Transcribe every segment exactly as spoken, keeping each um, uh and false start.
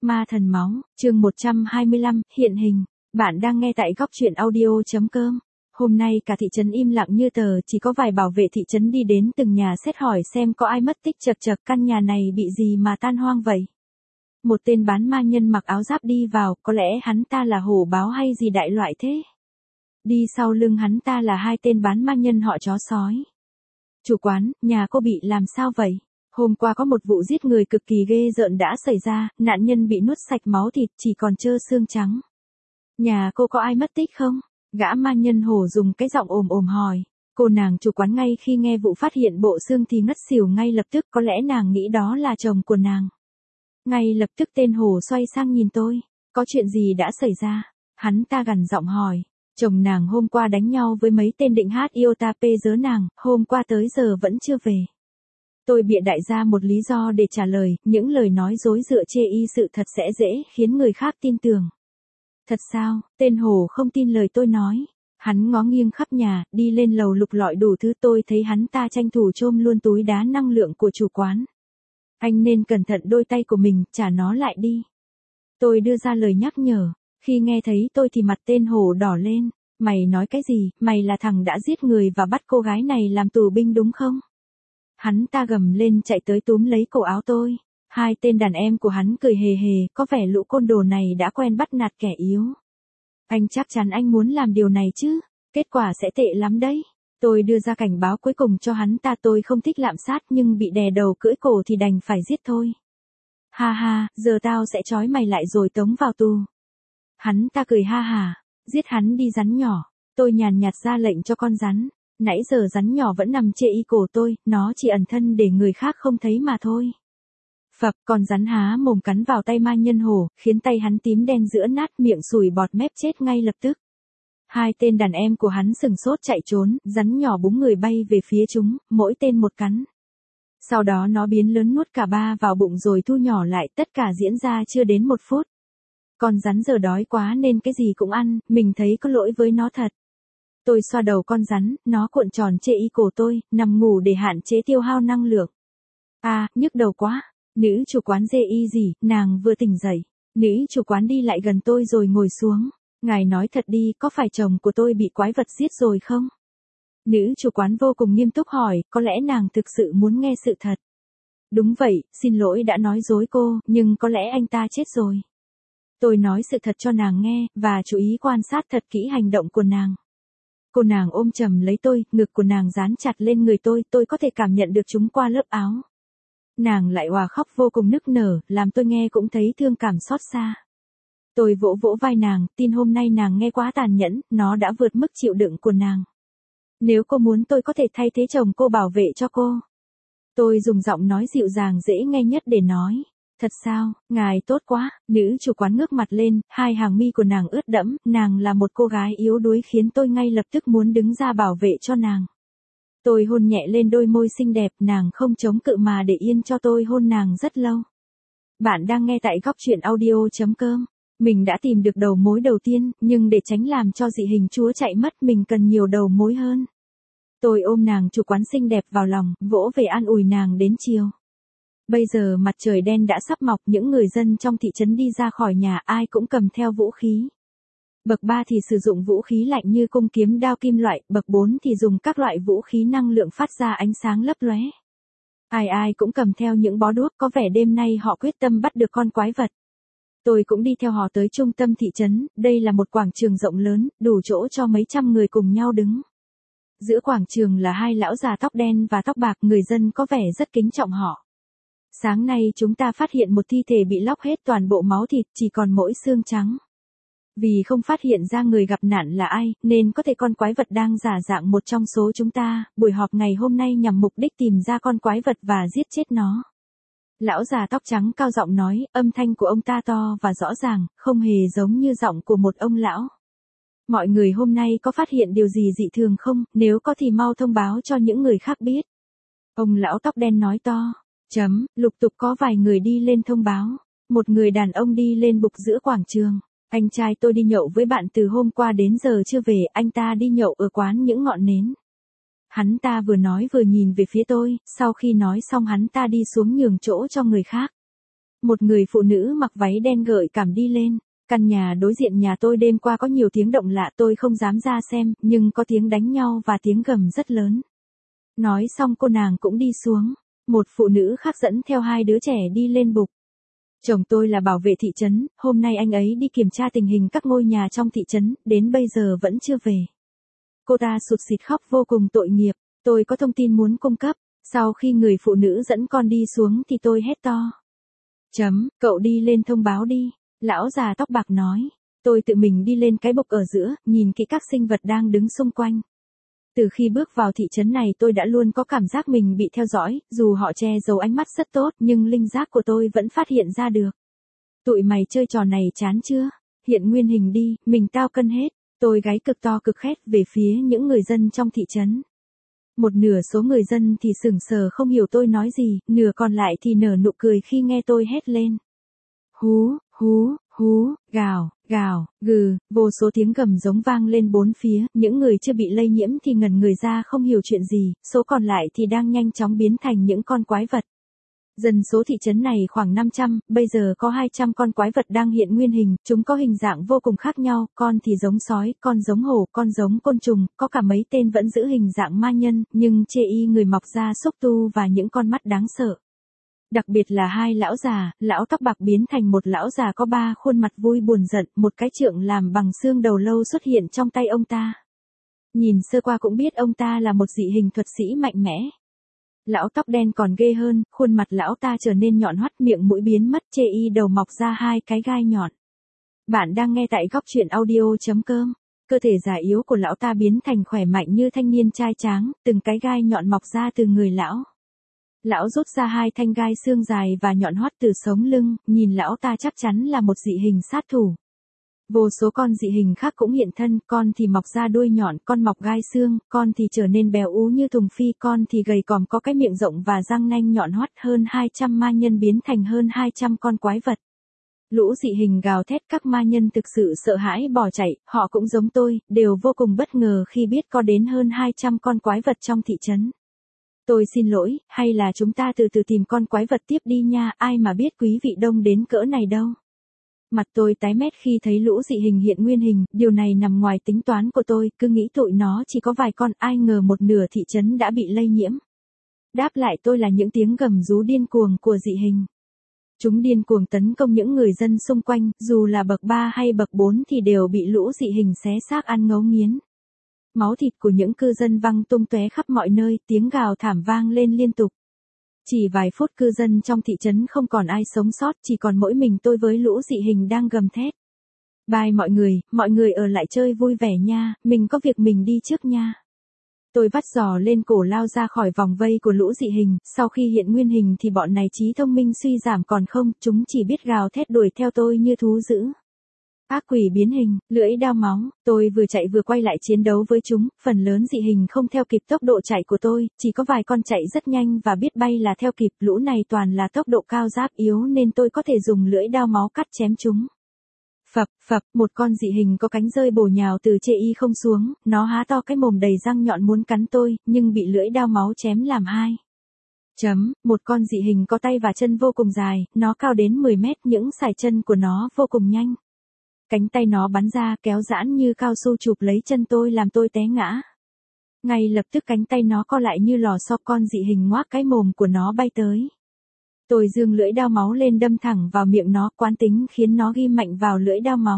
Ma thần máu, chương một trăm hai mươi lăm, hiện hình. Bạn đang nghe tại góc truyện audio.com. Hôm nay cả thị trấn im lặng như tờ, chỉ có vài bảo vệ thị trấn đi đến từng nhà xét hỏi xem có ai mất tích. Chật chật, căn nhà này bị gì mà tan hoang vậy? Một tên bán ma nhân mặc áo giáp đi vào, có lẽ hắn ta là hổ báo hay gì đại loại thế. Đi sau lưng hắn ta là hai tên bán ma nhân họ chó sói. Chủ quán, nhà cô bị làm sao vậy? Hôm qua có một vụ giết người cực kỳ ghê rợn đã xảy ra, nạn nhân bị nuốt sạch máu thịt, chỉ còn trơ xương trắng. Nhà cô có ai mất tích không? Gã ma nhân hổ dùng cái giọng ồm ồm hỏi. Cô nàng chủ quán ngay khi nghe vụ phát hiện bộ xương thì ngất xỉu ngay lập tức, có lẽ nàng nghĩ đó là chồng của nàng. Ngay lập tức tên hổ xoay sang nhìn tôi. Có chuyện gì đã xảy ra? Hắn ta gằn giọng hỏi. Chồng nàng hôm qua đánh nhau với mấy tên định hát iota pê dớ nàng, hôm qua tới giờ vẫn chưa về. Tôi bịa đại ra một lý do để trả lời, những lời nói dối dựa chê y sự thật sẽ dễ khiến người khác tin tưởng. Thật sao? Tên hổ không tin lời tôi nói. Hắn ngó nghiêng khắp nhà, đi lên lầu lục lọi đủ thứ. Tôi thấy hắn ta tranh thủ chôm luôn túi đá năng lượng của chủ quán. Anh nên cẩn thận đôi tay của mình, trả nó lại đi. Tôi đưa ra lời nhắc nhở. Khi nghe thấy tôi thì mặt tên hổ đỏ lên. Mày nói cái gì? Mày là thằng đã giết người và bắt cô gái này làm tù binh đúng không? Hắn ta gầm lên chạy tới túm lấy cổ áo tôi. Hai tên đàn em của hắn cười hề hề, có vẻ lũ côn đồ này đã quen bắt nạt kẻ yếu. Anh chắc chắn anh muốn làm điều này chứ? Kết quả sẽ tệ lắm đấy. Tôi đưa ra cảnh báo cuối cùng cho hắn ta. Tôi không thích lạm sát nhưng bị đè đầu cưỡi cổ thì đành phải giết thôi. Ha ha, giờ tao sẽ trói mày lại rồi tống vào tù. Hắn ta cười ha hả. Giết hắn đi rắn nhỏ. Tôi nhàn nhạt ra lệnh cho con rắn. Nãy giờ rắn nhỏ vẫn nằm chê y cổ tôi, nó chỉ ẩn thân để người khác không thấy mà thôi. Phập, con rắn há mồm cắn vào tay ma nhân hổ, khiến tay hắn tím đen giữa nát, miệng sùi bọt mép chết ngay lập tức. Hai tên đàn em của hắn sừng sốt chạy trốn, rắn nhỏ búng người bay về phía chúng, mỗi tên một cắn. Sau đó nó biến lớn nuốt cả ba vào bụng rồi thu nhỏ lại, tất cả diễn ra chưa đến một phút. Con rắn giờ đói quá nên cái gì cũng ăn, mình thấy có lỗi với nó thật. Tôi xoa đầu con rắn, nó cuộn tròn chê y cổ tôi, nằm ngủ để hạn chế tiêu hao năng lượng. À, nhức đầu quá. Nữ chủ quán dê y gì, nàng vừa tỉnh dậy. Nữ chủ quán đi lại gần tôi rồi ngồi xuống. Ngài nói thật đi, có phải chồng của tôi bị quái vật giết rồi không? Nữ chủ quán vô cùng nghiêm túc hỏi, có lẽ nàng thực sự muốn nghe sự thật. Đúng vậy, xin lỗi đã nói dối cô, nhưng có lẽ anh ta chết rồi. Tôi nói sự thật cho nàng nghe, và chú ý quan sát thật kỹ hành động của nàng. Cô nàng ôm chầm lấy tôi, ngực của nàng dán chặt lên người tôi, tôi có thể cảm nhận được chúng qua lớp áo. Nàng lại òa khóc vô cùng nức nở, làm tôi nghe cũng thấy thương cảm xót xa. Tôi vỗ vỗ vai nàng, tin hôm nay nàng nghe quá tàn nhẫn, nó đã vượt mức chịu đựng của nàng. Nếu cô muốn tôi có thể thay thế chồng cô bảo vệ cho cô. Tôi dùng giọng nói dịu dàng dễ nghe nhất để nói. Thật sao, ngài tốt quá. Nữ chủ quán ngước mặt lên, hai hàng mi của nàng ướt đẫm, nàng là một cô gái yếu đuối khiến tôi ngay lập tức muốn đứng ra bảo vệ cho nàng. Tôi hôn nhẹ lên đôi môi xinh đẹp, nàng không chống cự mà để yên cho tôi hôn nàng rất lâu. Bạn đang nghe tại góc truyện audio.com. Mình đã tìm được đầu mối đầu tiên, nhưng để tránh làm cho dị hình chúa chạy mất mình cần nhiều đầu mối hơn. Tôi ôm nàng chủ quán xinh đẹp vào lòng, vỗ về an ủi nàng đến chiều. Bây giờ mặt trời đen đã sắp mọc, những người dân trong thị trấn đi ra khỏi nhà ai cũng cầm theo vũ khí. Bậc ba thì sử dụng vũ khí lạnh như cung kiếm đao kim loại, bậc bốn thì dùng các loại vũ khí năng lượng phát ra ánh sáng lấp lóe. Ai ai cũng cầm theo những bó đuốc, có vẻ đêm nay họ quyết tâm bắt được con quái vật. Tôi cũng đi theo họ tới trung tâm thị trấn, đây là một quảng trường rộng lớn, đủ chỗ cho mấy trăm người cùng nhau đứng. Giữa quảng trường là hai lão già tóc đen và tóc bạc, người dân có vẻ rất kính trọng họ. Sáng nay chúng ta phát hiện một thi thể bị lóc hết toàn bộ máu thịt, chỉ còn mỗi xương trắng. Vì không phát hiện ra người gặp nạn là ai, nên có thể con quái vật đang giả dạng một trong số chúng ta. Buổi họp ngày hôm nay nhằm mục đích tìm ra con quái vật và giết chết nó. Lão già tóc trắng cao giọng nói, âm thanh của ông ta to và rõ ràng, không hề giống như giọng của một ông lão. Mọi người hôm nay có phát hiện điều gì dị thường không, nếu có thì mau thông báo cho những người khác biết. Ông lão tóc đen nói to. Chấm, lục tục có vài người đi lên thông báo. Một người đàn ông đi lên bục giữa quảng trường. Anh trai tôi đi nhậu với bạn từ hôm qua đến giờ chưa về, anh ta đi nhậu ở quán những ngọn nến. Hắn ta vừa nói vừa nhìn về phía tôi, sau khi nói xong hắn ta đi xuống nhường chỗ cho người khác. Một người phụ nữ mặc váy đen gợi cảm đi lên. Căn nhà đối diện nhà tôi đêm qua có nhiều tiếng động lạ, tôi không dám ra xem, nhưng có tiếng đánh nhau và tiếng gầm rất lớn. Nói xong cô nàng cũng đi xuống. Một phụ nữ khác dẫn theo hai đứa trẻ đi lên bục. Chồng tôi là bảo vệ thị trấn, hôm nay anh ấy đi kiểm tra tình hình các ngôi nhà trong thị trấn, đến bây giờ vẫn chưa về. Cô ta sụt sịt khóc vô cùng tội nghiệp, tôi có thông tin muốn cung cấp. Sau khi người phụ nữ dẫn con đi xuống thì tôi hét to. Chấm, cậu đi lên thông báo đi. Lão già tóc bạc nói. Tôi tự mình đi lên cái bục ở giữa, nhìn kỹ các sinh vật đang đứng xung quanh. Từ khi bước vào thị trấn này tôi đã luôn có cảm giác mình bị theo dõi, dù họ che giấu ánh mắt rất tốt nhưng linh giác của tôi vẫn phát hiện ra được. Tụi mày chơi trò này chán chưa? Hiện nguyên hình đi, mình tao cân hết. Tôi gáy cực to cực khét về phía những người dân trong thị trấn. Một nửa số người dân thì sững sờ không hiểu tôi nói gì, nửa còn lại thì nở nụ cười khi nghe tôi hét lên. Hú, hú, hú, gào, gào, gừ, vô số tiếng gầm giống vang lên bốn phía, những người chưa bị lây nhiễm thì ngẩn người ra không hiểu chuyện gì, số còn lại thì đang nhanh chóng biến thành những con quái vật. Dân số thị trấn này khoảng năm trăm, bây giờ có hai trăm con quái vật đang hiện nguyên hình, chúng có hình dạng vô cùng khác nhau, con thì giống sói, con giống hổ, con giống côn trùng, có cả mấy tên vẫn giữ hình dạng ma nhân, nhưng chê y người mọc da xúc tu và những con mắt đáng sợ. Đặc biệt là hai lão già, lão tóc bạc biến thành một lão già có ba khuôn mặt vui buồn giận, một cái trượng làm bằng xương đầu lâu xuất hiện trong tay ông ta. Nhìn sơ qua cũng biết ông ta là một dị hình thuật sĩ mạnh mẽ. Lão tóc đen còn ghê hơn, khuôn mặt lão ta trở nên nhọn hoắt, miệng mũi biến mất, chê y đầu mọc ra hai cái gai nhọn. Bạn đang nghe tại góc truyện audio chấm com. Cơ thể già yếu của lão ta biến thành khỏe mạnh như thanh niên trai tráng, từng cái gai nhọn mọc ra từ người lão. Lão rút ra hai thanh gai xương dài và nhọn hoắt từ sống lưng, nhìn lão ta chắc chắn là một dị hình sát thủ. Vô số con dị hình khác cũng hiện thân, con thì mọc ra đuôi nhọn, con mọc gai xương, con thì trở nên béo ú như thùng phi, con thì gầy còm có cái miệng rộng và răng nanh nhọn hoắt. Hơn hai trăm ma nhân biến thành hơn hai trăm con quái vật. Lũ dị hình gào thét, các ma nhân thực sự sợ hãi bỏ chạy, họ cũng giống tôi, đều vô cùng bất ngờ khi biết có đến hơn hai trăm con quái vật trong thị trấn. Tôi xin lỗi, hay là chúng ta từ từ tìm con quái vật tiếp đi nha, ai mà biết quý vị đông đến cỡ này đâu. Mặt tôi tái mét khi thấy lũ dị hình hiện nguyên hình, điều này nằm ngoài tính toán của tôi, cứ nghĩ tụi nó chỉ có vài con, ai ngờ một nửa thị trấn đã bị lây nhiễm. Đáp lại tôi là những tiếng gầm rú điên cuồng của dị hình. Chúng điên cuồng tấn công những người dân xung quanh, dù là bậc ba hay bậc bốn thì đều bị lũ dị hình xé xác ăn ngấu nghiến. Máu thịt của những cư dân văng tung tóe khắp mọi nơi, tiếng gào thảm vang lên liên tục. Chỉ vài phút cư dân trong thị trấn không còn ai sống sót, chỉ còn mỗi mình tôi với lũ dị hình đang gầm thét. Bye mọi người, mọi người ở lại chơi vui vẻ nha, mình có việc mình đi trước nha. Tôi vắt giò lên cổ lao ra khỏi vòng vây của lũ dị hình, sau khi hiện nguyên hình thì bọn này trí thông minh suy giảm còn không, chúng chỉ biết gào thét đuổi theo tôi như thú dữ. Ác quỷ biến hình, lưỡi đao máu, tôi vừa chạy vừa quay lại chiến đấu với chúng, phần lớn dị hình không theo kịp tốc độ chạy của tôi, chỉ có vài con chạy rất nhanh và biết bay là theo kịp, lũ này toàn là tốc độ cao giáp yếu nên tôi có thể dùng lưỡi đao máu cắt chém chúng. Phập, phập, một con dị hình có cánh rơi bổ nhào từ chê y không xuống, nó há to cái mồm đầy răng nhọn muốn cắn tôi, nhưng bị lưỡi đao máu chém làm hai. Chấm, một con dị hình có tay và chân vô cùng dài, nó cao đến mười mét, những sải chân của nó vô cùng nhanh. Cánh tay nó bắn ra kéo giãn như cao su chụp lấy chân tôi làm tôi té ngã. Ngay lập tức cánh tay nó co lại như lò xo, con dị hình ngoác cái mồm của nó bay tới. Tôi giương lưỡi đao máu lên đâm thẳng vào miệng nó, quán tính khiến nó ghim mạnh vào lưỡi đao máu.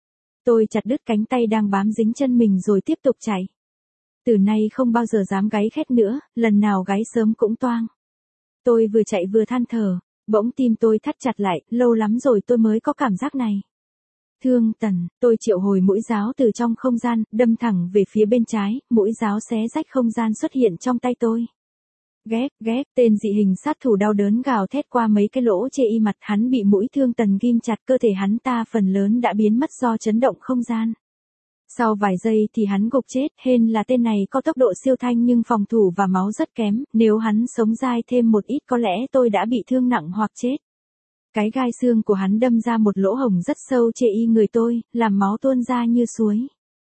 Tôi chặt đứt cánh tay đang bám dính chân mình rồi tiếp tục chạy. Từ nay không bao giờ dám gáy khét nữa, lần nào gáy sớm cũng toang. Tôi vừa chạy vừa than thở, bỗng tim tôi thắt chặt lại, lâu lắm rồi tôi mới có cảm giác này. Thương tần, tôi triệu hồi mũi giáo từ trong không gian, đâm thẳng về phía bên trái, mũi giáo xé rách không gian xuất hiện trong tay tôi. Ghét, ghét, tên dị hình sát thủ đau đớn gào thét qua mấy cái lỗ chê y mặt, hắn bị mũi thương tần ghim chặt, cơ thể hắn ta phần lớn đã biến mất do chấn động không gian. Sau vài giây thì hắn gục chết, hên là tên này có tốc độ siêu thanh nhưng phòng thủ và máu rất kém, nếu hắn sống dai thêm một ít có lẽ tôi đã bị thương nặng hoặc chết. Cái gai xương của hắn đâm ra một lỗ hổng rất sâu chê y người tôi, làm máu tuôn ra như suối.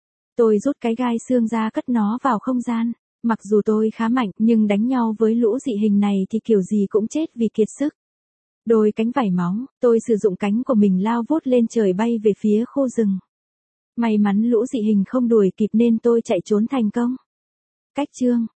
Tôi rút cái gai xương ra cất nó vào không gian. Mặc dù tôi khá mạnh nhưng đánh nhau với lũ dị hình này thì kiểu gì cũng chết vì kiệt sức. Đôi cánh vảy máu, tôi sử dụng cánh của mình lao vút lên trời bay về phía khu rừng. May mắn lũ dị hình không đuổi kịp nên tôi chạy trốn thành công. Cách chương